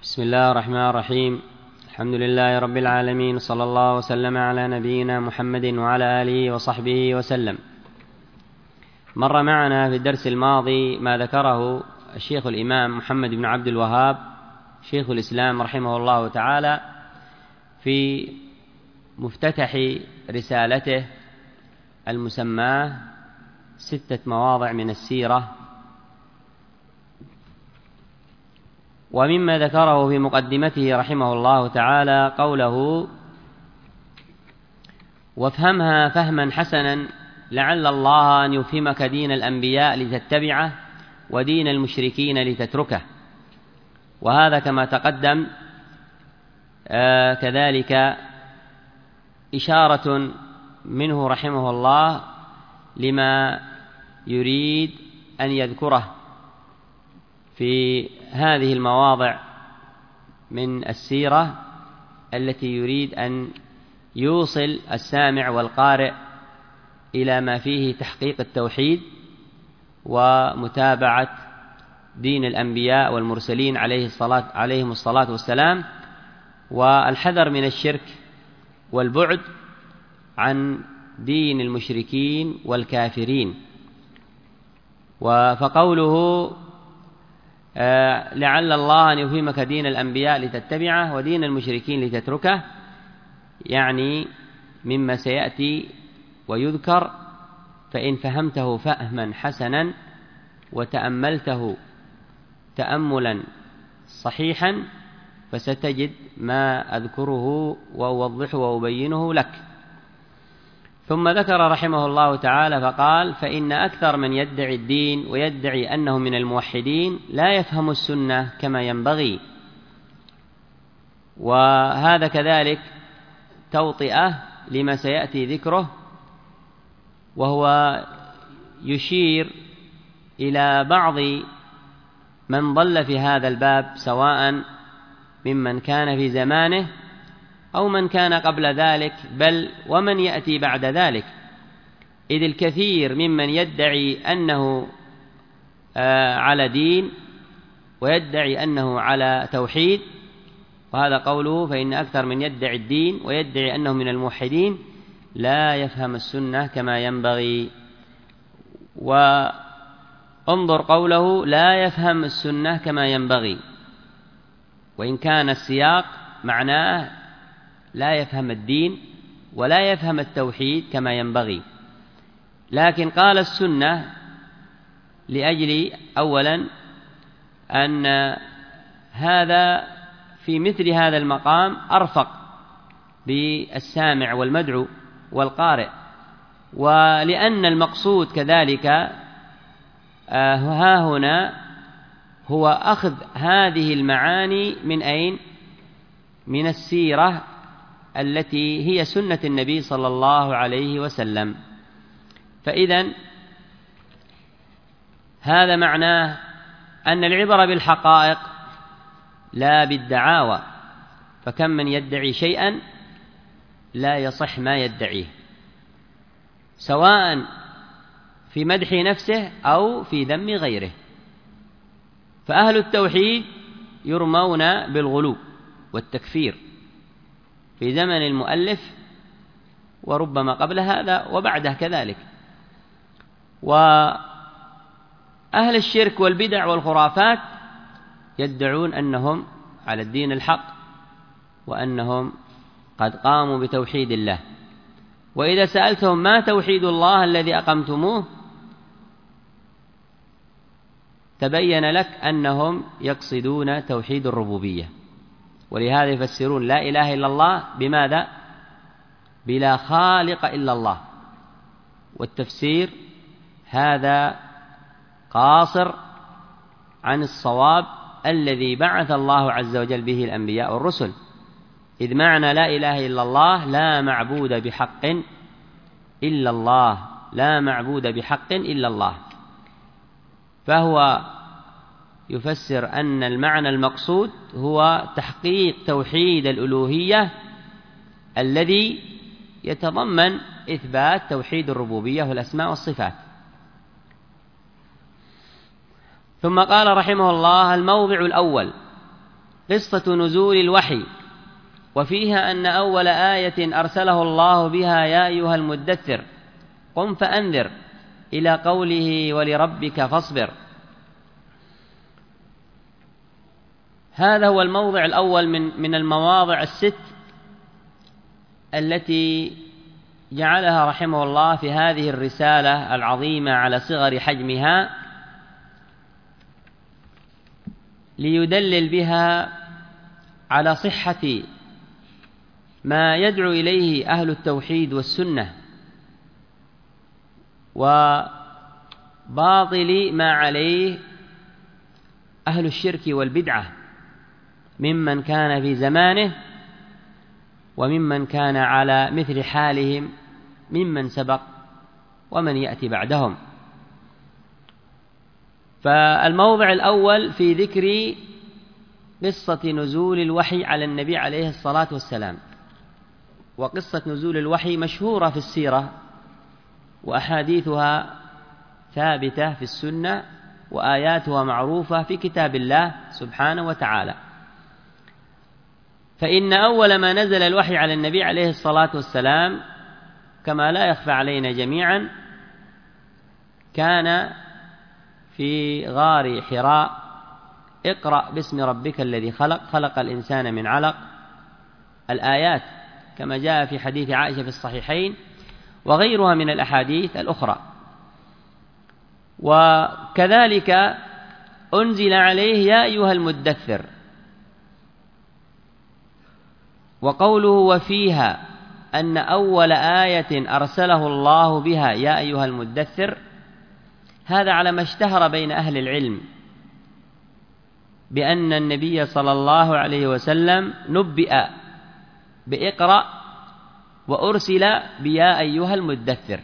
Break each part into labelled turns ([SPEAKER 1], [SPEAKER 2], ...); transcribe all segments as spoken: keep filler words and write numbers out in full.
[SPEAKER 1] بسم الله الرحمن الرحيم. الحمد لله رب العالمين، صلى الله وسلم على نبينا محمد وعلى آله وصحبه وسلم. مر معنا في الدرس الماضي ما ذكره الشيخ الإمام محمد بن عبد الوهاب شيخ الإسلام رحمه الله تعالى في مفتتح رسالته المسماة ستة مواضع من السيرة. ومما ذكره في مقدمته رحمه الله تعالى قوله: وافهمها فهما حسنا لعل الله أن يفهمك دين الأنبياء لتتبعه ودين المشركين لتتركه. وهذا كما تقدم آه كذلك إشارة منه رحمه الله لما يريد أن يذكره في هذه المواضع من السيرة التي يريد أن يوصل السامع والقارئ إلى ما فيه تحقيق التوحيد ومتابعة دين الأنبياء والمرسلين عليه الصلاة عليهم الصلاة والسلام، والحذر من الشرك والبعد عن دين المشركين والكافرين. فقوله آه لعل الله أن يفهمك دين الأنبياء لتتبعه ودين المشركين لتتركه، يعني مما سيأتي ويذكر: فإن فهمته فهما حسنا وتأملته تأملا صحيحا فستجد ما أذكره وأوضحه وأبينه لك. ثم ذكر رحمه الله تعالى فقال: فإن أكثر من يدعي الدين ويدعي أنه من الموحدين لا يفهم السنة كما ينبغي. وهذا كذلك توطئة لما سيأتي ذكره، وهو يشير إلى بعض من ضل في هذا الباب، سواء ممن كان في زمانه أو من كان قبل ذلك، بل ومن يأتي بعد ذلك، إذ الكثير ممن يدعي أنه على دين ويدعي أنه على توحيد، وهذا قوله: فإن أكثر من يدعي الدين ويدعي أنه من الموحدين لا يفهم السنة كما ينبغي. وانظر قوله: لا يفهم السنة كما ينبغي، وإن كان السياق معناه لا يفهم الدين ولا يفهم التوحيد كما ينبغي، لكن قال السنة لأجل أولا أن هذا في مثل هذا المقام أرفق بالسامع والمدعو والقارئ، ولأن المقصود كذلك ها هنا هو أخذ هذه المعاني من أين؟ من السيرة التي هي سنة النبي صلى الله عليه وسلم. فإذن هذا معناه أن العبرة بالحقائق لا بالدعاوى، فكم من يدعي شيئا لا يصح ما يدعيه، سواء في مدح نفسه أو في ذم غيره. فأهل التوحيد يرمون بالغلو والتكفير في زمن المؤلف وربما قبل هذا وبعده كذلك. وأهل الشرك والبدع والخرافات يدعون أنهم على الدين الحق وأنهم قد قاموا بتوحيد الله، وإذا سألتهم: ما توحيد الله الذي أقمتموه؟ تبين لك أنهم يقصدون توحيد الربوبية. ولهذا يفسرون لا إله إلا الله بماذا؟ بلا خالق إلا الله. والتفسير هذا قاصر عن الصواب الذي بعث الله عز وجل به الأنبياء والرسل، إذ معنى لا إله إلا الله لا معبود بحق إلا الله، لا معبود بحق إلا الله. فهو يفسر أن المعنى المقصود هو تحقيق توحيد الألوهية الذي يتضمن إثبات توحيد الربوبية والأسماء والصفات. ثم قال رحمه الله: الموضع الأول قصة نزول الوحي، وفيها أن أول آية أرسله الله بها يا أيها المدثر قم فأنذر إلى قوله ولربك فاصبر. هذا هو الموضع الأول من من المواضع الست التي جعلها رحمه الله في هذه الرسالة العظيمة على صغر حجمها ليدلل بها على صحة ما يدعو إليه أهل التوحيد والسنة وباطل ما عليه أهل الشرك والبدعة ممن كان في زمانه وممن كان على مثل حالهم ممن سبق ومن يأتي بعدهم. فالموضع الأول في ذكر قصة نزول الوحي على النبي عليه الصلاة والسلام. وقصة نزول الوحي مشهورة في السيرة وأحاديثها ثابتة في السنة وآياتها معروفة في كتاب الله سبحانه وتعالى. فإن أول ما نزل الوحي على النبي عليه الصلاة والسلام كما لا يخفى علينا جميعا كان في غار حراء: اقرأ باسم ربك الذي خلق خلق الإنسان من علق، الآيات كما جاء في حديث عائشة في الصحيحين وغيرها من الأحاديث الأخرى. وكذلك أنزل عليه يا أيها المدثر، وقوله وفيها أن أول آية أرسله الله بها يا أيها المدثر، هذا على ما اشتهر بين أهل العلم بأن النبي صلى الله عليه وسلم نبئ بإقرأ وأرسل بيا أيها المدثر.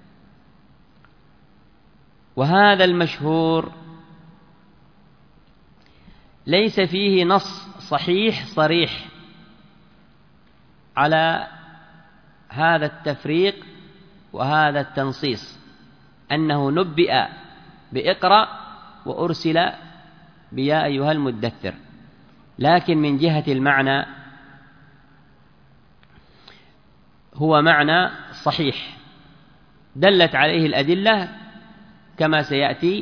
[SPEAKER 1] وهذا المشهور ليس فيه نص صحيح صريح على هذا التفريق وهذا التنصيص أنه نبئ بإقرأ وأرسل بيا أيها المدثر، لكن من جهة المعنى هو معنى صحيح دلت عليه الأدلة كما سيأتي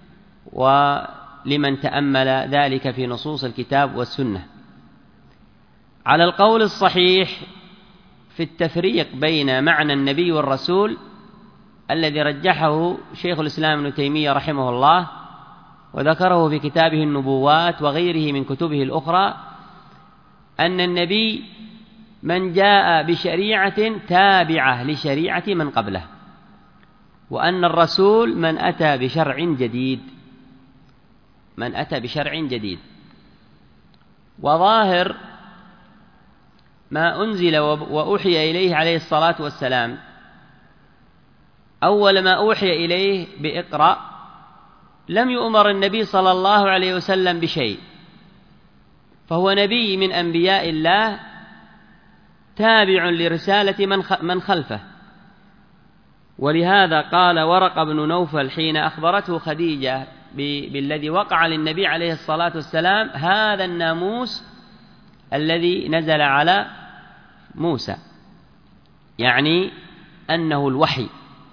[SPEAKER 1] ولمن تأمل ذلك في نصوص الكتاب والسنة. على القول الصحيح في التفريق بين معنى النبي والرسول الذي رجحه شيخ الإسلام ابن تيمية رحمه الله وذكره في كتابه النبوات وغيره من كتبه الأخرى، أن النبي من جاء بشريعة تابعة لشريعة من قبله، وأن الرسول من أتى بشرع جديد من أتى بشرع جديد. وظاهر ما أنزل وأوحي إليه عليه الصلاة والسلام أول ما أوحي إليه بإقرأ لم يؤمر النبي صلى الله عليه وسلم بشيء، فهو نبي من أنبياء الله تابع لرسالة من خلفه. ولهذا قال ورقة بن نوفل حين أخبرته خديجة بالذي وقع للنبي عليه الصلاة والسلام: هذا الناموس الذي نزل على موسى، يعني أنه الوحي،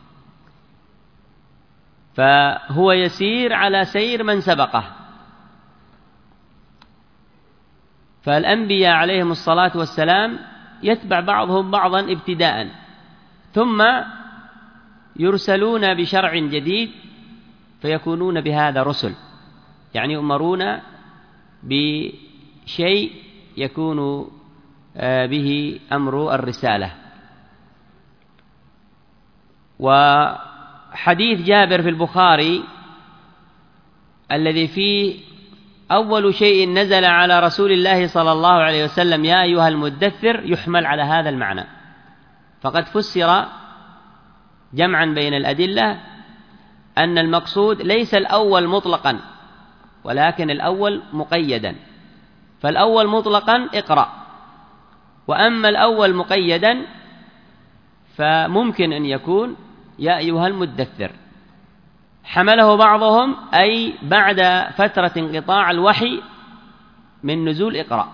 [SPEAKER 1] فهو يسير على سير من سبقه. فالأنبياء عليهم الصلاة والسلام يتبع بعضهم بعضا ابتداء، ثم يرسلون بشرع جديد فيكونون بهذا رسل، يعني يؤمرون بشيء يكون به أمر الرسالة. وحديث جابر في البخاري الذي فيه أول شيء نزل على رسول الله صلى الله عليه وسلم يا أيها المدثر يحمل على هذا المعنى، فقد فسر جمعا بين الأدلة أن المقصود ليس الأول مطلقا ولكن الأول مقيدا، فالأول مطلقا اقرأ، وأما الأول مقيدا فممكن أن يكون يا أيها المدثر. حمله بعضهم أي بعد فترة انقطاع الوحي من نزول اقرأ.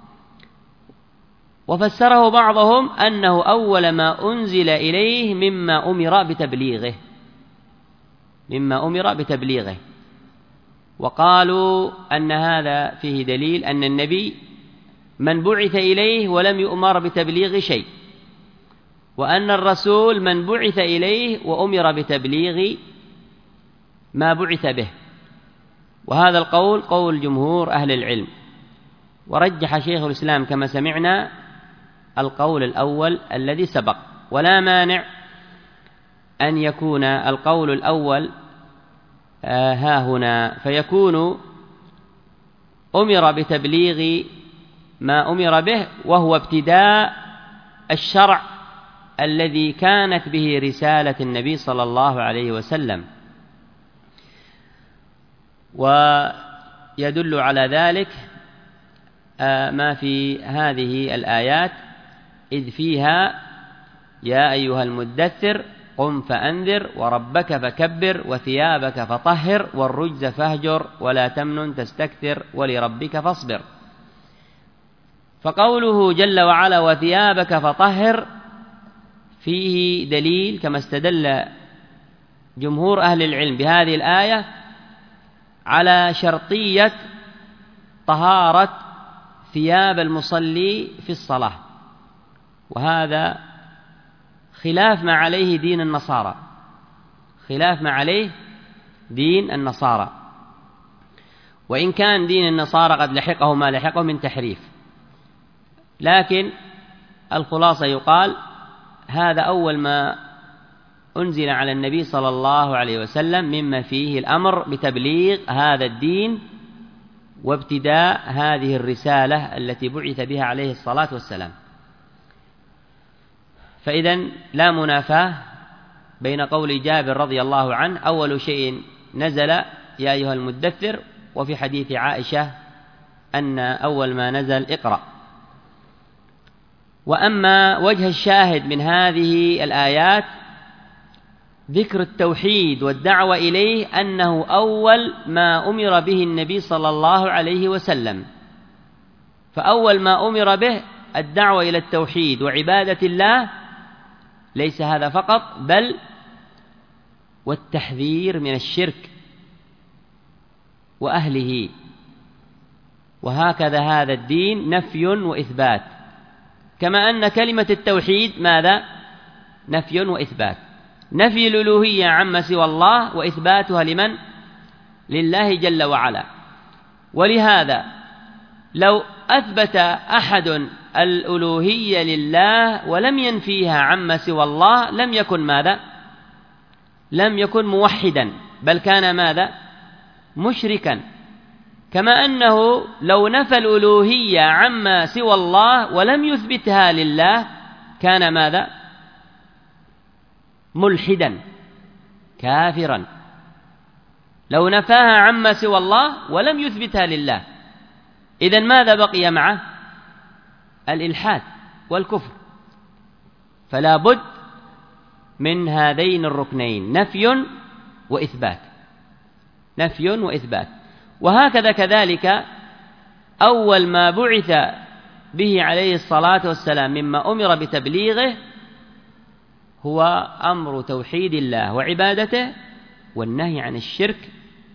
[SPEAKER 1] وفسره بعضهم أنه أول ما أنزل إليه مما أمر بتبليغه مما أمر بتبليغه وقالوا أن هذا فيه دليل أن النبي من بعث إليه ولم يؤمر بتبليغ شيء، وأن الرسول من بعث إليه وأمر بتبليغ ما بعث به. وهذا القول قول جمهور أهل العلم، ورجح شيخ الإسلام كما سمعنا القول الأول الذي سبق، ولا مانع أن يكون القول الأول آه ها هنا، فيكون أمر بتبليغ ما أمر به، وهو ابتداء الشرع الذي كانت به رسالة النبي صلى الله عليه وسلم. ويدل على ذلك آه ما في هذه الآيات، إذ فيها يا أيها المدثر قم فأنذر وربك فكبر وثيابك فطهر والرجز فاهجر ولا تمنن تستكثر ولربك فاصبر. فقوله جل وعلا وثيابك فطهر فيه دليل كما استدل جمهور أهل العلم بهذه الآية على شرطية طهارة ثياب المصلي في الصلاة، وهذا خلاف ما عليه دين النصارى خلاف ما عليه دين النصارى وإن كان دين النصارى قد لحقه ما لحقه من تحريف، لكن الخلاصة يقال هذا أول ما أنزل على النبي صلى الله عليه وسلم مما فيه الأمر بتبليغ هذا الدين وابتداء هذه الرسالة التي بعث بها عليه الصلاة والسلام. فإذن لا منافاة بين قول جابر رضي الله عنه أول شيء نزل يا أيها المدثر، وفي حديث عائشة أن أول ما نزل اقرأ. وأما وجه الشاهد من هذه الآيات ذكر التوحيد والدعوة إليه أنه أول ما أمر به النبي صلى الله عليه وسلم، فأول ما أمر به الدعوة إلى التوحيد وعبادة الله، ليس هذا فقط بل والتحذير من الشرك وأهله. وهكذا هذا الدين نفي وإثبات، كما أن كلمة التوحيد ماذا؟ نفي وإثبات، نفي الألوهية عما سوى الله وإثباتها لمن؟ لله جل وعلا. ولهذا لو أثبت أحد الألوهية لله ولم ينفيها عما سوى الله لم يكن ماذا؟ لم يكن موحدا، بل كان ماذا؟ مشركا. كما أنه لو نفى الألوهية عما سوى الله ولم يثبتها لله كان ماذا؟ ملحدا كافرا. لو نفاها عما سوى الله ولم يثبتها لله، إذن ماذا بقي معه؟ الإلحاد والكفر. فلا بد من هذين الركنين، نفي وإثبات، نفي وإثبات. وهكذا كذلك أول ما بعث به عليه الصلاة والسلام مما أمر بتبليغه هو أمر توحيد الله وعبادته والنهي عن الشرك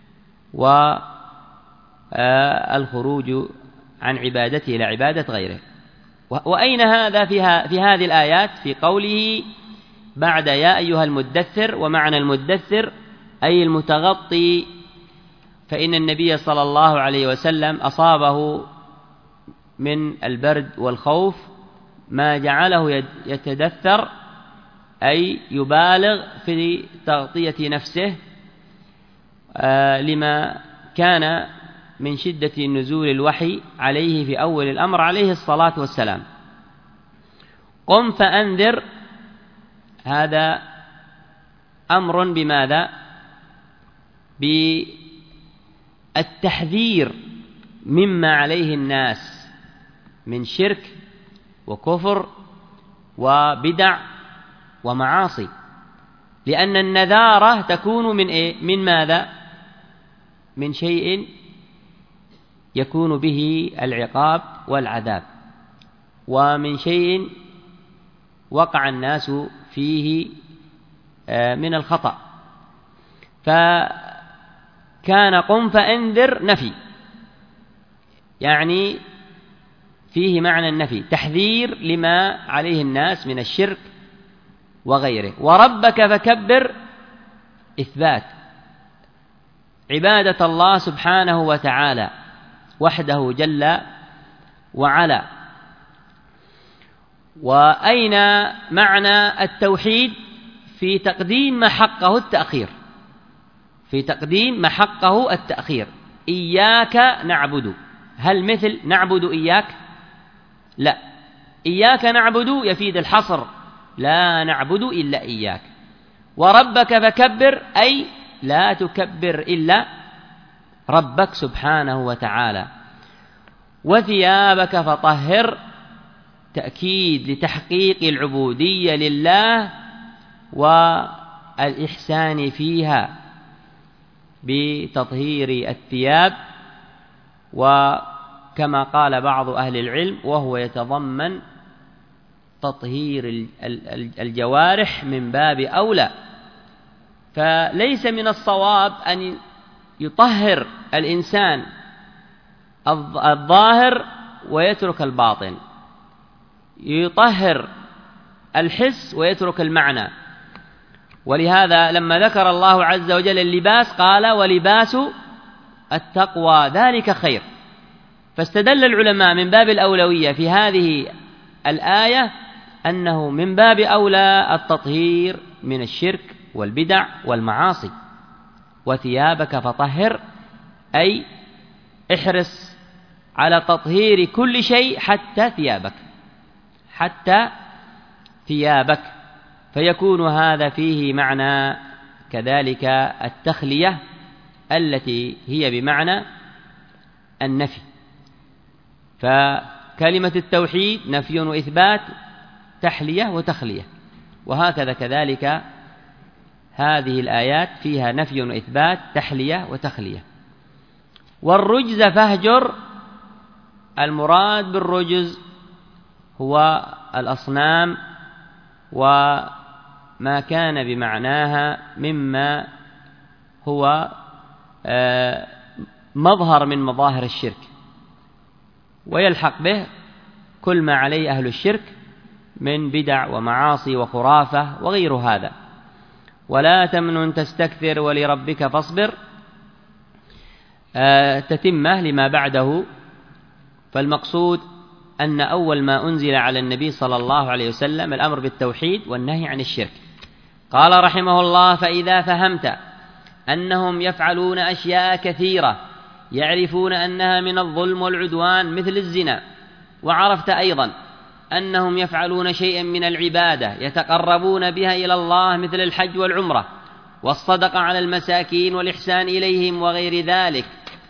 [SPEAKER 1] والخروج عن عبادته إلى عبادة غيره. وأين هذا في هذه الآيات؟ في قوله بعد يا أيها المدثر، ومعنى المدثر أي المتغطي، فإن النبي صلى الله عليه وسلم أصابه من البرد والخوف ما جعله يتدثر، أي يبالغ في تغطية نفسه لما كان من شدة نزول الوحي عليه في أول الأمر عليه الصلاة والسلام. قم فأنذر، هذا أمر بماذا؟ بالتحذير مما عليه الناس من شرك وكفر وبدع ومعاصي، لأن النذارة تكون من إيه؟ من ماذا؟ من شيء يكون به العقاب والعذاب، ومن شيء وقع الناس فيه من الخطأ. فكان قم فأنذر نفي، يعني فيه معنى النفي، تحذير لما عليه الناس من الشرك وغيره. وربك فكبر إثبات عبادة الله سبحانه وتعالى وحده جل وعلا. وأين معنى التوحيد؟ في تقديم ما حقه التأخير، في تقديم ما حقه التأخير. إياك نعبد، هل مثل نعبد إياك؟ لا، إياك نعبد يفيد الحصر، لا نعبد إلا إياك. وربك فكبر، أي لا تكبر إلا ربك سبحانه وتعالى. وثيابك فطهر، تأكيد لتحقيق العبودية لله والإحسان فيها بتطهير الثياب. وكما قال بعض أهل العلم وهو يتضمن تطهير الجوارح من باب أولى، فليس من الصواب أن يطهر الإنسان الظاهر ويترك الباطن، يطهر الحس ويترك المعنى. ولهذا لما ذكر الله عز وجل اللباس قال ولباس التقوى ذلك خير. فاستدل العلماء من باب الأولوية في هذه الآية أنه من باب أولى التطهير من الشرك والبدع والمعاصي. وثيابك فطهر، أي احرص على تطهير كل شيء حتى ثيابك، حتى ثيابك. فيكون هذا فيه معنى كذلك التخلية التي هي بمعنى النفي. فكلمة التوحيد نفي وإثبات، تحلية وتخلية، وهكذا كذلك هذه الآيات فيها نفي وإثبات، تحلية وتخلية. والرجز فاهجر، المراد بالرجز هو الأصنام وما كان بمعناها مما هو مظهر من مظاهر الشرك، ويلحق به كل ما عليه أهل الشرك من بدع ومعاصي وخرافة وغير هذا. ولا تمنن تستكثر ولربك فاصبر، تتمة لما بعده. فالمقصود أن أول ما أنزل على النبي صلى الله عليه وسلم الأمر بالتوحيد والنهي عن الشرك. قال رحمه الله: فإذا فهمت أنهم يفعلون أشياء كثيرة يعرفون أنها من الظلم والعدوان مثل الزنا، وعرفت أيضا أنهم يفعلون شيئا من العبادة يتقربون بها إلى الله مثل الحج والعمرة والصدقة على المساكين والإحسان إليهم وغير ذلك،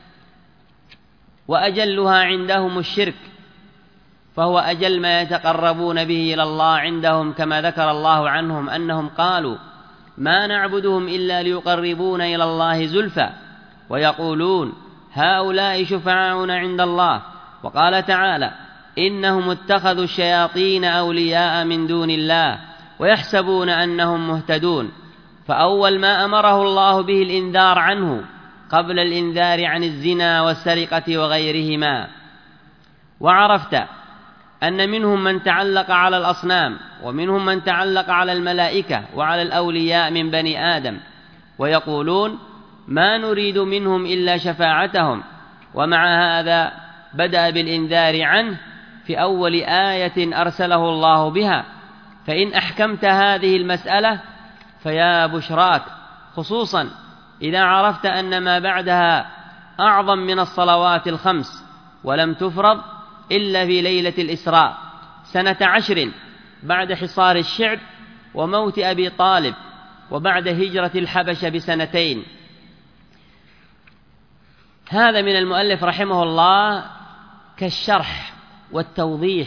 [SPEAKER 1] وأجلها عندهم الشرك، فهو أجل ما يتقربون به إلى الله عندهم، كما ذكر الله عنهم أنهم قالوا ما نعبدهم إلا ليقربون إلى الله زلفى، ويقولون هؤلاء شفعاؤنا عند الله. وقال تعالى: إنهم اتخذوا الشياطين أولياء من دون الله ويحسبون أنهم مهتدون. فأول ما أمره الله به الإنذار عنه قبل الإنذار عن الزنا والسرقة وغيرهما. وعرفت أن منهم من تعلق على الأصنام، ومنهم من تعلق على الملائكة وعلى الأولياء من بني آدم، ويقولون ما نريد منهم إلا شفاعتهم. ومع هذا بدأ بالإنذار عنه في أول آية أرسله الله بها. فإن أحكمت هذه المسألة فيا بشراك، خصوصا إذا عرفت أن ما بعدها أعظم من الصلوات الخمس، ولم تفرض إلا في ليلة الإسراء سنة عشر بعد حصار الشعب وموت أبي طالب، وبعد هجرة الحبشة بسنتين. هذا من المؤلف رحمه الله كالشرح والتوضيح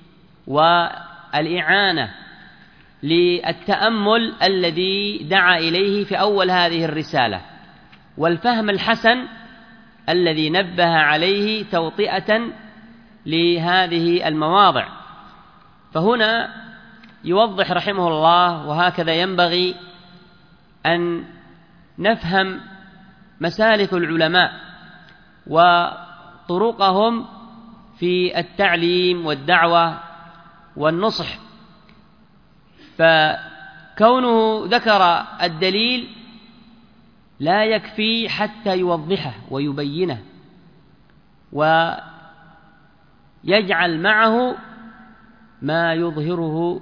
[SPEAKER 1] والإعانة للتأمل الذي دعا إليه في أول هذه الرسالة، والفهم الحسن الذي نبه عليه توطئة لهذه المواضع. فهنا يوضح رحمه الله، وهكذا ينبغي أن نفهم مسالك العلماء وطرقهم في التعليم والدعوة والنصح. فكونه ذكر الدليل لا يكفي حتى يوضحه ويبينه ويجعل معه ما يظهره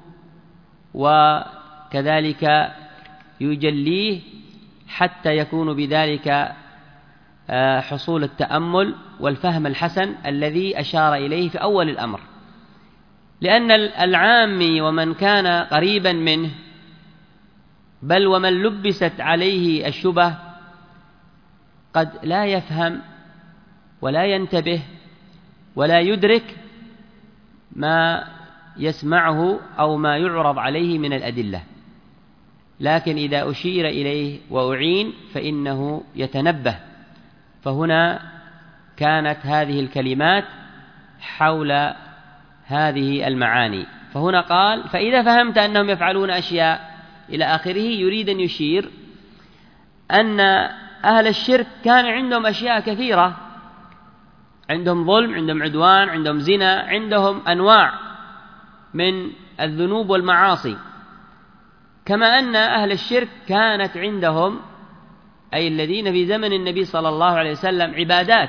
[SPEAKER 1] وكذلك يجليه حتى يكون بذلك حصول التأمل والفهم الحسن الذي أشار إليه في أول الأمر. لأن العامي ومن كان قريبا منه بل ومن لبست عليه الشبه قد لا يفهم ولا ينتبه ولا يدرك ما يسمعه أو ما يعرض عليه من الأدلة، لكن إذا أشير إليه وأعين فإنه يتنبه. فهنا كانت هذه الكلمات حول هذه المعاني. فهنا قال: فإذا فهمت أنهم يفعلون أشياء إلى آخره، يريد أن يشير أن أهل الشرك كان عندهم أشياء كثيرة، عندهم ظلم، عندهم عدوان، عندهم زنا، عندهم أنواع من الذنوب والمعاصي، كما أن أهل الشرك كانت عندهم، أي الذين في زمن النبي صلى الله عليه وسلم، عبادات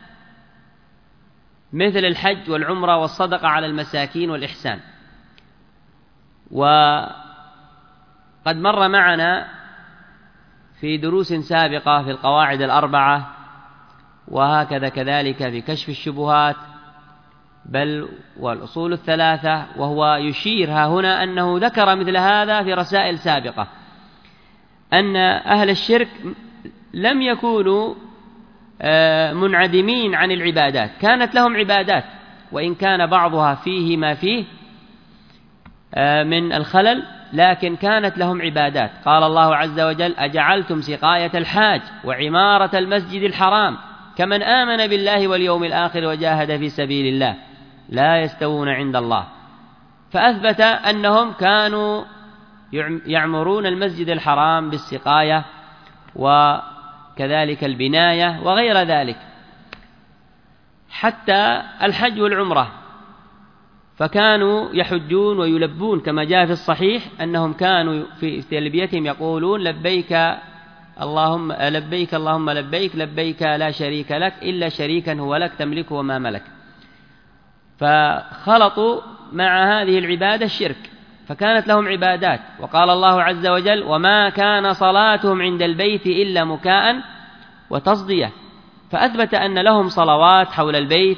[SPEAKER 1] مثل الحج والعمرة والصدقة على المساكين والإحسان. وقد مر معنا في دروس سابقة في القواعد الأربعة، وهكذا كذلك في كشف الشبهات بل والأصول الثلاثة، وهو يشير ها هنا أنه ذكر مثل هذا في رسائل سابقة، أن أهل الشرك لم يكونوا منعدمين عن العبادات، كانت لهم عبادات وإن كان بعضها فيه ما فيه من الخلل، لكن كانت لهم عبادات. قال الله عز وجل: أجعلتم سقاية الحاج وعمارة المسجد الحرام كمن آمن بالله واليوم الآخر وجاهد في سبيل الله لا يستوون عند الله. فأثبت أنهم كانوا يعمرون المسجد الحرام بالسقاية وكذلك البناية وغير ذلك، حتى الحج والعمرة، فكانوا يحجون ويلبون كما جاء في الصحيح أنهم كانوا في تلبيتهم يقولون: لبيك اللهم لبيك اللهم لبيك لبيك لا شريك لك إلا شريكا هو لك تملكه وما ملك. فخلطوا مع هذه العبادة الشرك، فكانت لهم عبادات. وقال الله عز وجل: وما كان صلاتهم عند البيت إلا مكاء وتصدية. فأثبت أن لهم صلوات حول البيت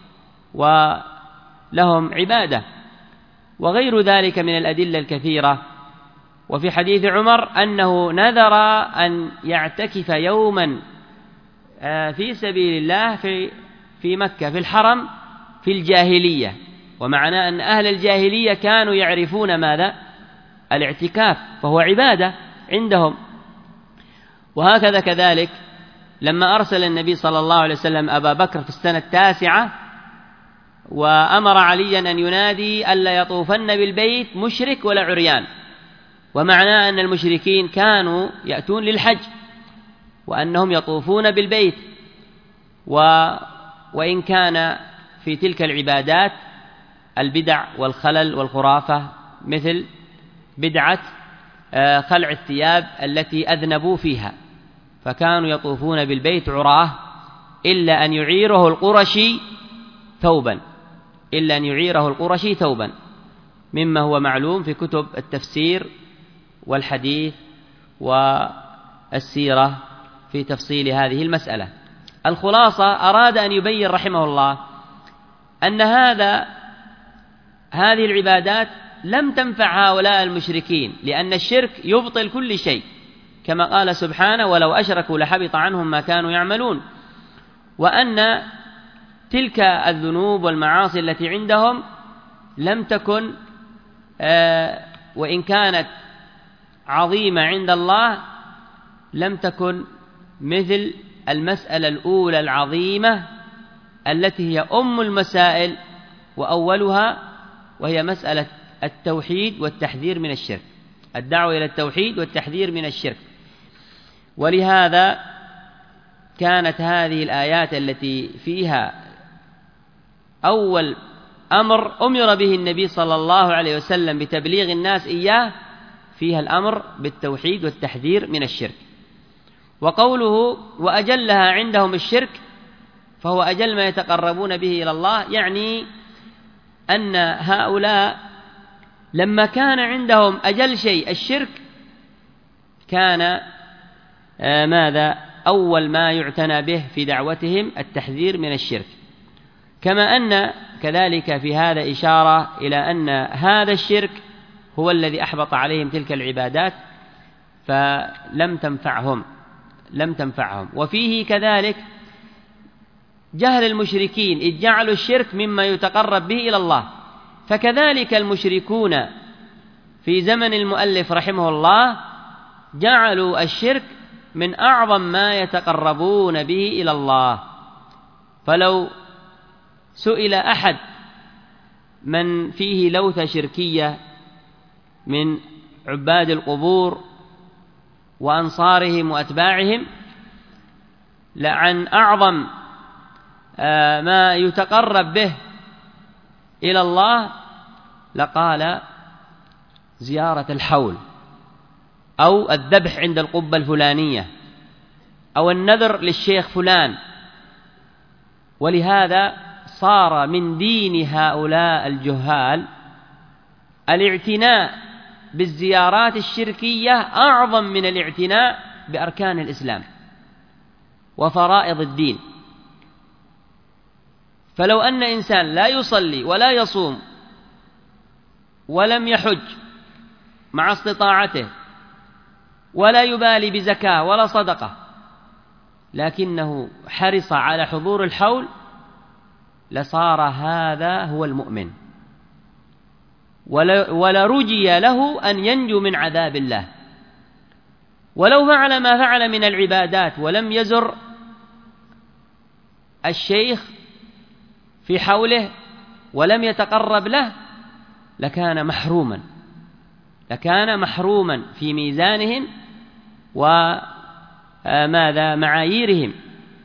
[SPEAKER 1] ولهم عبادة وغير ذلك من الأدلة الكثيرة. وفي حديث عمر أنه نذر أن يعتكف يوما في سبيل الله في في مكة في الحرم في الجاهلية، ومعنى أن أهل الجاهلية كانوا يعرفون ماذا؟ الاعتكاف، فهو عبادة عندهم. وهكذا كذلك لما أرسل النبي صلى الله عليه وسلم أبا بكر في السنة التاسعة وأمر عليا أن ينادي ألا يطوفن بالبيت مشرك ولا عريان، ومعناه أن المشركين كانوا يأتون للحج وأنهم يطوفون بالبيت، و وإن كان في تلك العبادات البدع والخلل والخرافة، مثل بدعة خلع الثياب التي أذنبوا فيها، فكانوا يطوفون بالبيت عراه إلا أن يعيره القرشي ثوبا إلا أن يعيره القرشي ثوبا مما هو معلوم في كتب التفسير والحديث والسيرة في تفصيل هذه المسألة. الخلاصة، أراد أن يبين رحمه الله أن هذا هذه العبادات لم تنفع هؤلاء المشركين، لأن الشرك يبطل كل شيء، كما قال سبحانه: ولو أشركوا لحبط عنهم ما كانوا يعملون. وأن تلك الذنوب والمعاصي التي عندهم لم تكن آه وإن كانت عظيمة عند الله لم تكن مثل المسألة الأولى العظيمة التي هي أم المسائل وأولها، وهي مسألة التوحيد والتحذير من الشرك، الدعوة إلى التوحيد والتحذير من الشرك. ولهذا كانت هذه الآيات التي فيها أول أمر أمر به النبي صلى الله عليه وسلم بتبليغ الناس إياه فيها الأمر بالتوحيد والتحذير من الشرك. وقوله وأجلها عندهم الشرك فهو أجل ما يتقربون به إلى الله، يعني أن هؤلاء لما كان عندهم أجل شيء الشرك كان آه ماذا أول ما يعتنى به في دعوتهم التحذير من الشرك. كما أن كذلك في هذا إشارة إلى أن هذا الشرك هو الذي أحبط عليهم تلك العبادات فلم تنفعهم لم تنفعهم. وفيه كذلك جهل المشركين إذ جعلوا الشرك مما يتقرب به إلى الله، فكذلك المشركون في زمن المؤلف رحمه الله جعلوا الشرك من أعظم ما يتقربون به إلى الله. فلو سئل أحد من فيه لوثة شركية من عباد القبور وأنصارهم وأتباعهم لعن أعظم ما يتقرب به إلى الله لقال زيارة الحول أو الذبح عند القبة الفلانية أو النذر للشيخ فلان. ولهذا صار من دين هؤلاء الجهال الاعتناء بالزيارات الشركية أعظم من الاعتناء بأركان الإسلام وفرائض الدين. فلو أن إنسان لا يصلي ولا يصوم ولم يحج مع استطاعته ولا يبالي بزكاة ولا صدقة لكنه حرص على حضور الحول لصار هذا هو المؤمن، ولرجي له أن ينجو من عذاب الله. ولو فعل ما فعل من العبادات ولم يزر الشيخ في حوله ولم يتقرب له لكان محروما لكان محروما في ميزانهم وماذا معاييرهم.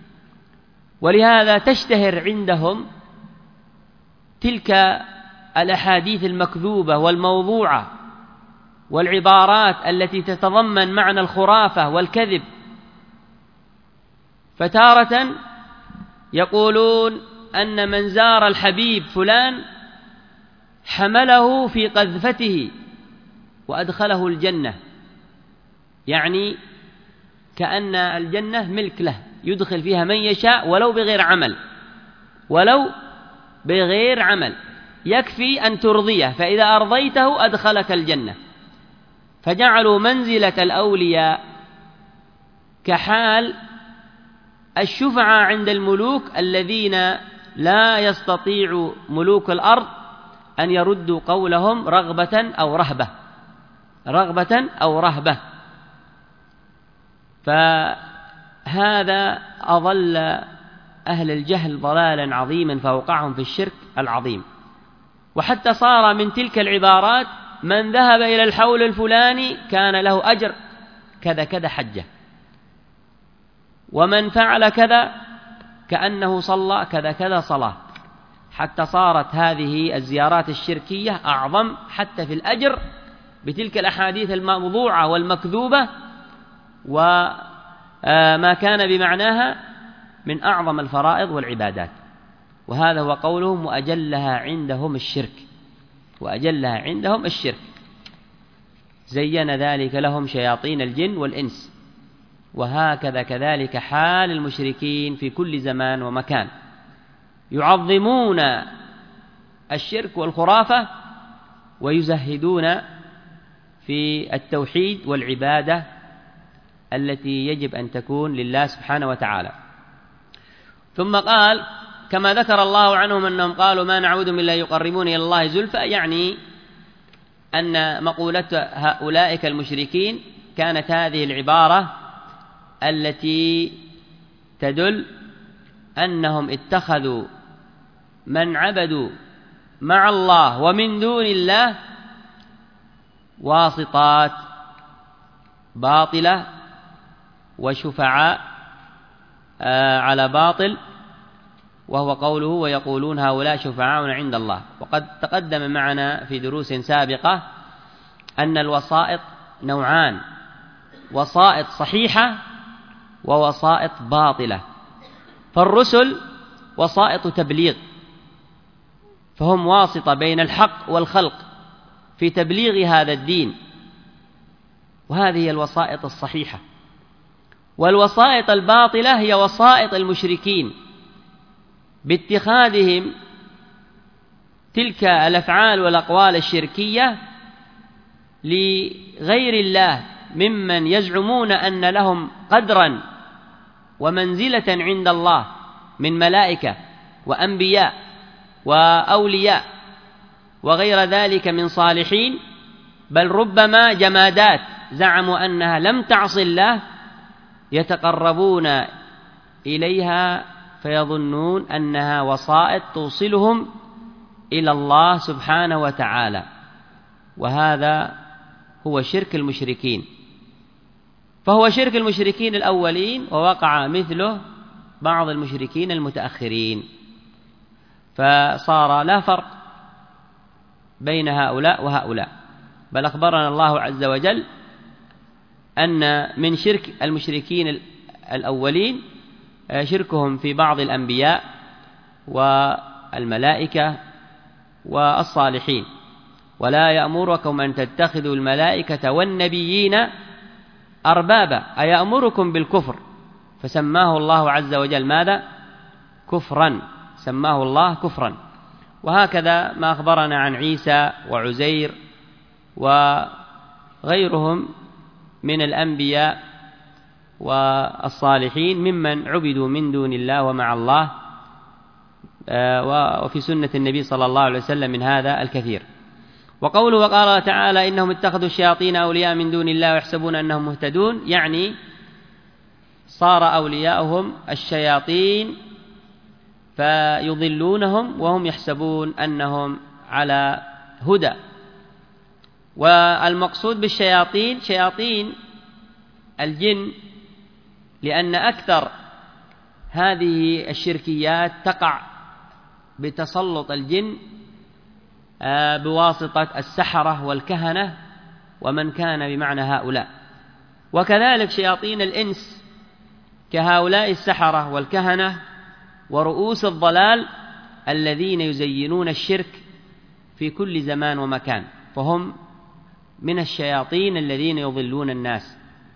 [SPEAKER 1] ولهذا تشتهر عندهم تلك الأحاديث المكذوبة والموضوعة والعبارات التي تتضمن معنى الخرافة والكذب. فتارة يقولون أن من زار الحبيب فلان حمله في قذفته وأدخله الجنة، يعني كأن الجنة ملك له يدخل فيها من يشاء ولو بغير عمل ولو بغير عمل يكفي أن ترضيه، فإذا أرضيته أدخلك الجنة. فجعلوا منزلة الأولياء كحال الشفعة عند الملوك الذين لا يستطيع ملوك الأرض أن يردوا قولهم رغبة أو رهبة رغبة أو رهبة. فهذا أضل أهل الجهل ضلالا عظيما فوقعهم في الشرك العظيم. وحتى صار من تلك العبارات من ذهب إلى الحول الفلاني كان له أجر كذا كذا حجة، ومن فعل كذا كأنه صلى كذا كذا صلاة، حتى صارت هذه الزيارات الشركية أعظم حتى في الأجر بتلك الأحاديث الموضوعة والمكذوبة وما كان بمعناها من أعظم الفرائض والعبادات. وهذا هو قولهم وأجلها عندهم الشرك وأجلها عندهم الشرك. زين ذلك لهم شياطين الجن والإنس. وهكذا كذلك حال المشركين في كل زمان ومكان، يعظمون الشرك والخرافة ويزهدون في التوحيد والعبادة التي يجب أن تكون لله سبحانه وتعالى. ثم قال كما ذكر الله عنهم أنهم قالوا ما نعبدهم إلا يقربون إلى الله زلفى، يعني أن مقولة هؤلاء المشركين كانت هذه العبارة التي تدل أنهم اتخذوا من عبدوا مع الله ومن دون الله واسطات باطلة وشفعاء على باطل، وهو قوله ويقولون هؤلاء شفعاؤنا عند الله. وقد تقدم معنا في دروس سابقة أن الوسائط نوعان: وسائط صحيحة ووسائط باطلة. فالرسل وسائط تبليغ، فهم واسطة بين الحق والخلق في تبليغ هذا الدين، وهذه هي الوسائط الصحيحة. والوسائط الباطلة هي وسائط المشركين باتخاذهم تلك الأفعال والأقوال الشركية لغير الله ممن يزعمون أن لهم قدرا ومنزلة عند الله من ملائكة وأنبياء وأولياء وغير ذلك من صالحين، بل ربما جمادات زعموا أنها لم تعص الله يتقربون إليها فيظنون أنها وسائط توصلهم إلى الله سبحانه وتعالى، وهذا هو شرك المشركين. فهو شرك المشركين الأولين، ووقع مثله بعض المشركين المتأخرين، فصار لا فرق بين هؤلاء وهؤلاء. بل أخبرنا الله عز وجل أن من شرك المشركين الأولين شركهم في بعض الأنبياء والملائكة والصالحين: ولا يأمركم أن تتخذوا الملائكة والنبيين أربابا أيأمركم بالكفر، فسماه الله عز وجل ماذا؟ كفرا، سماه الله كفرا. وهكذا ما أخبرنا عن عيسى وعزير وغيرهم من الأنبياء والصالحين ممن عبدوا من دون الله ومع الله، وفي سنة النبي صلى الله عليه وسلم من هذا الكثير. وقوله وقال تعالى إنهم اتخذوا الشياطين أولياء من دون الله ويحسبون أنهم مهتدون، يعني صار أولياؤهم الشياطين فيضلونهم وهم يحسبون أنهم على هدى. والمقصود بالشياطين شياطين الجن، لأن أكثر هذه الشركيات تقع بتسلط الجن بواسطة السحرة والكهنة ومن كان بمعنى هؤلاء، وكذلك شياطين الإنس كهؤلاء السحرة والكهنة ورؤوس الضلال الذين يزينون الشرك في كل زمان ومكان، فهم من الشياطين الذين يضلون الناس.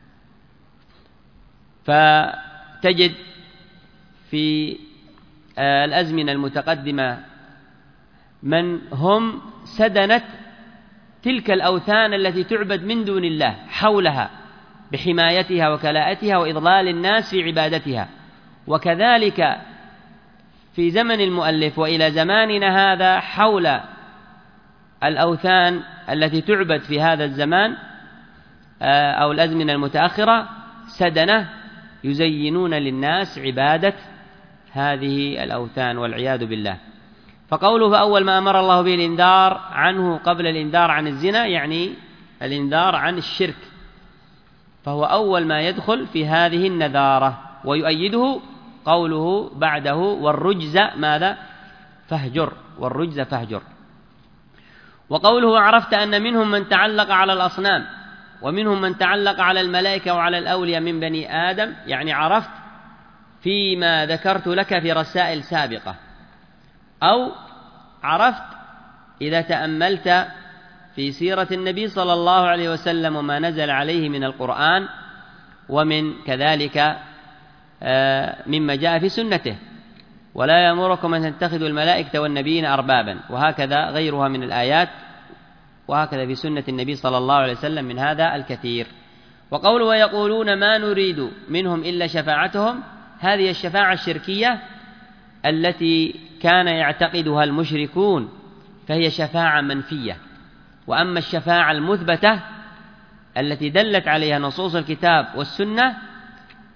[SPEAKER 1] فتجد في الأزمنة المتقدمة من هم سدنة تلك الأوثان التي تعبد من دون الله حولها بحمايتها وكلاءتها وإضلال الناس في عبادتها. وكذلك في زمن المؤلف وإلى زماننا هذا حول الأوثان التي تعبد في هذا الزمان أو الأزمنة المتأخرة سدنة يزينون للناس عبادة هذه الأوثان والعياذ بالله. فقوله فأول ما أمر الله به الإنذار عنه قبل الإنذار عن الزنا، يعني الإنذار عن الشرك، فهو أول ما يدخل في هذه النذارة. ويؤيده قوله بعده والرجز ماذا؟ فاهجر، والرجز فاهجر. وقوله عرفت أن منهم من تعلق على الأصنام ومنهم من تعلق على الملائكة وعلى الأولياء من بني آدم، يعني عرفت فيما ذكرت لك في رسائل سابقة، أو عرفت إذا تأملت في سيرة النبي صلى الله عليه وسلم وما نزل عليه من القرآن، ومن كذلك مما جاء في سنته: ولا يأمركم أن تتخذوا الملائكة والنبيين أربابا، وهكذا غيرها من الآيات، وهكذا في سنة النبي صلى الله عليه وسلم من هذا الكثير. وقوله ويقولون ما نريد منهم إلا شفاعتهم، هذه الشفاعة الشركية التي كان يعتقدها المشركون، فهي شفاعة منفية. وأما الشفاعة المثبتة التي دلت عليها نصوص الكتاب والسنة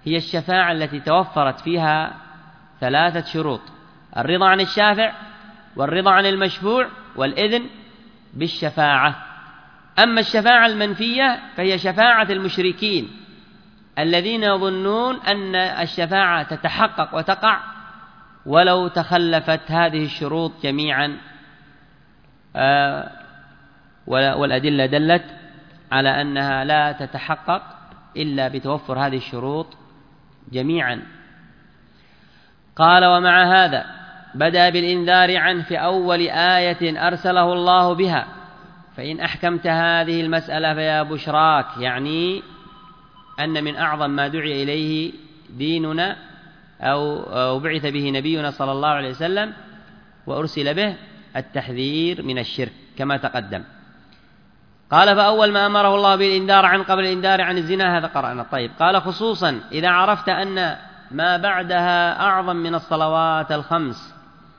[SPEAKER 1] هي الشفاعة التي توفرت فيها ثلاثة شروط: الرضا عن الشافع، والرضا عن المشفوع، والإذن بالشفاعة. أما الشفاعة المنفية فهي شفاعة المشركين الذين يظنون أن الشفاعة تتحقق وتقع ولو تخلفت هذه الشروط جميعا، والأدلة دلت على أنها لا تتحقق إلا بتوفر هذه الشروط جميعا. قال: ومع هذا بدأ بالإنذار عنه في أول آية أرسله الله بها، فإن أحكمت هذه المسألة فيا بشراك، يعني أن من أعظم ما دعي إليه ديننا أو بعث به نبينا صلى الله عليه وسلم وأرسل به التحذير من الشرك كما تقدم. قال: فأول ما أمره الله بالإنذار عن قبل الإنذار عن الزنا، هذا قرأنا. طيب، قال: خصوصا إذا عرفت أن ما بعدها أعظم من الصلوات الخمس.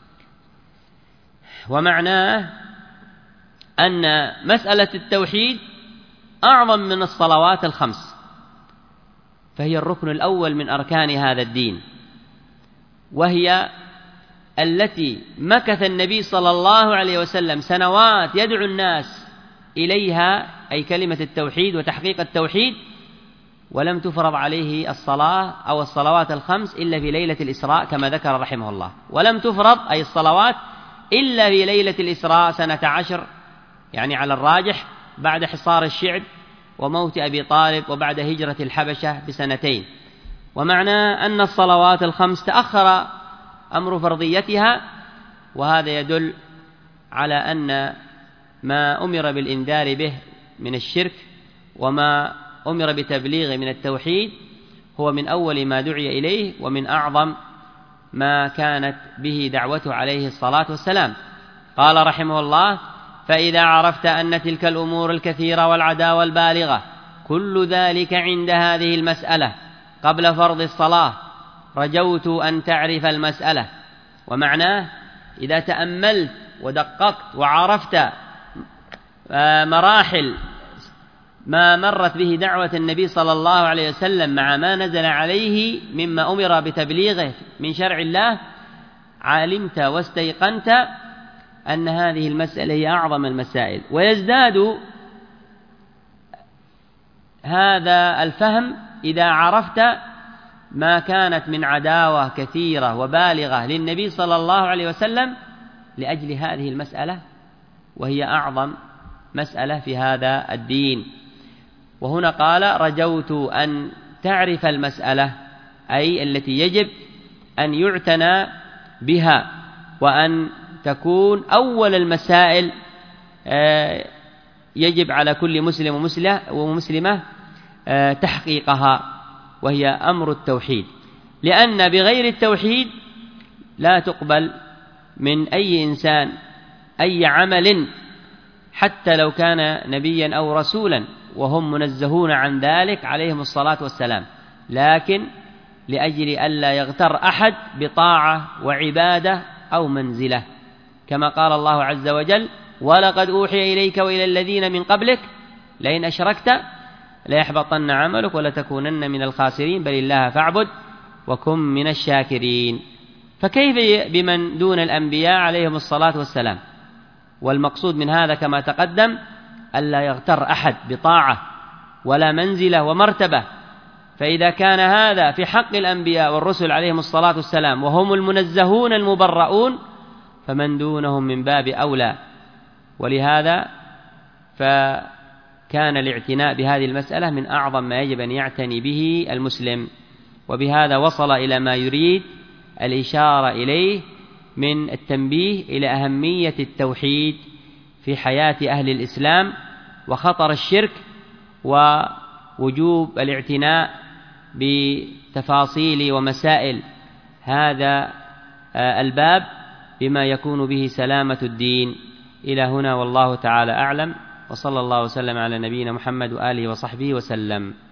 [SPEAKER 1] ومعناه أن مسألة التوحيد أعظم من الصلوات الخمس، فهي الركن الأول من أركان هذا الدين، وهي التي مكث النبي صلى الله عليه وسلم سنوات يدعو الناس إليها، أي كلمة التوحيد وتحقيق التوحيد، ولم تفرض عليه الصلاة أو الصلوات الخمس إلا في ليلة الإسراء كما ذكر رحمه الله، ولم تفرض أي الصلوات إلا في ليلة الإسراء سنة عشر، يعني على الراجح بعد حصار الشعب وموت أبي طالب وبعد هجرة الحبشة بسنتين. ومعنى أن الصلوات الخمس تأخر أمر فرضيتها، وهذا يدل على أن ما أمر بالإنذار به من الشرك وما أمر بتبليغه من التوحيد هو من أول ما دعي إليه ومن أعظم ما كانت به دعوته عليه الصلاة والسلام. قال رحمه الله: فإذا عرفت أن تلك الأمور الكثيرة والعداوة البالغة كل ذلك عند هذه المسألة قبل فرض الصلاة، رجوت أن تعرف المسألة. ومعناه إذا تأملت ودققت وعرفت مراحل ما مرت به دعوة النبي صلى الله عليه وسلم مع ما نزل عليه مما أمر بتبليغه من شرع الله، علمت واستيقنت أن هذه المسألة هي أعظم المسائل. ويزداد هذا الفهم إذا عرفت ما كانت من عداوة كثيرة وبالغة للنبي صلى الله عليه وسلم لأجل هذه المسألة، وهي أعظم مسألة في هذا الدين. وهنا قال: رجوت أن تعرف المسألة، أي التي يجب أن يعتنى بها، وأن تكون أول المسائل يجب على كل مسلم ومسلمة تحقيقها، وهي أمر التوحيد، لأن بغير التوحيد لا تقبل من أي إنسان أي عمل حتى لو كان نبيا أو رسولا، وهم منزهون عن ذلك عليهم الصلاة والسلام، لكن لأجل ألا يغتر أحد بطاعة وعبادة أو منزلة، كما قال الله عز وجل: ولقد أوحي إليك وإلى الذين من قبلك لئن أشركت ليحبطن عملك ولتكونن من الخاسرين بل الله فاعبد وكن من الشاكرين. فكيف بمن دون الأنبياء عليهم الصلاة والسلام؟ والمقصود من هذا كما تقدم ألا يغتر أحد بطاعة ولا منزلة ومرتبة. فإذا كان هذا في حق الأنبياء والرسل عليهم الصلاة والسلام وهم المنزهون المبرؤون، فمن دونهم من باب أولى. ولهذا فكان الاعتناء بهذه المسألة من أعظم ما يجب أن يعتني به المسلم. وبهذا وصل إلى ما يريد الإشارة إليه من التنبيه إلى أهمية التوحيد في حياة أهل الإسلام وخطر الشرك ووجوب الاعتناء بتفاصيل ومسائل هذا الباب بما يكون به سلامة الدين. إلى هنا والله تعالى أعلم، وصلى الله وسلم على نبينا محمد وآله وصحبه وسلم.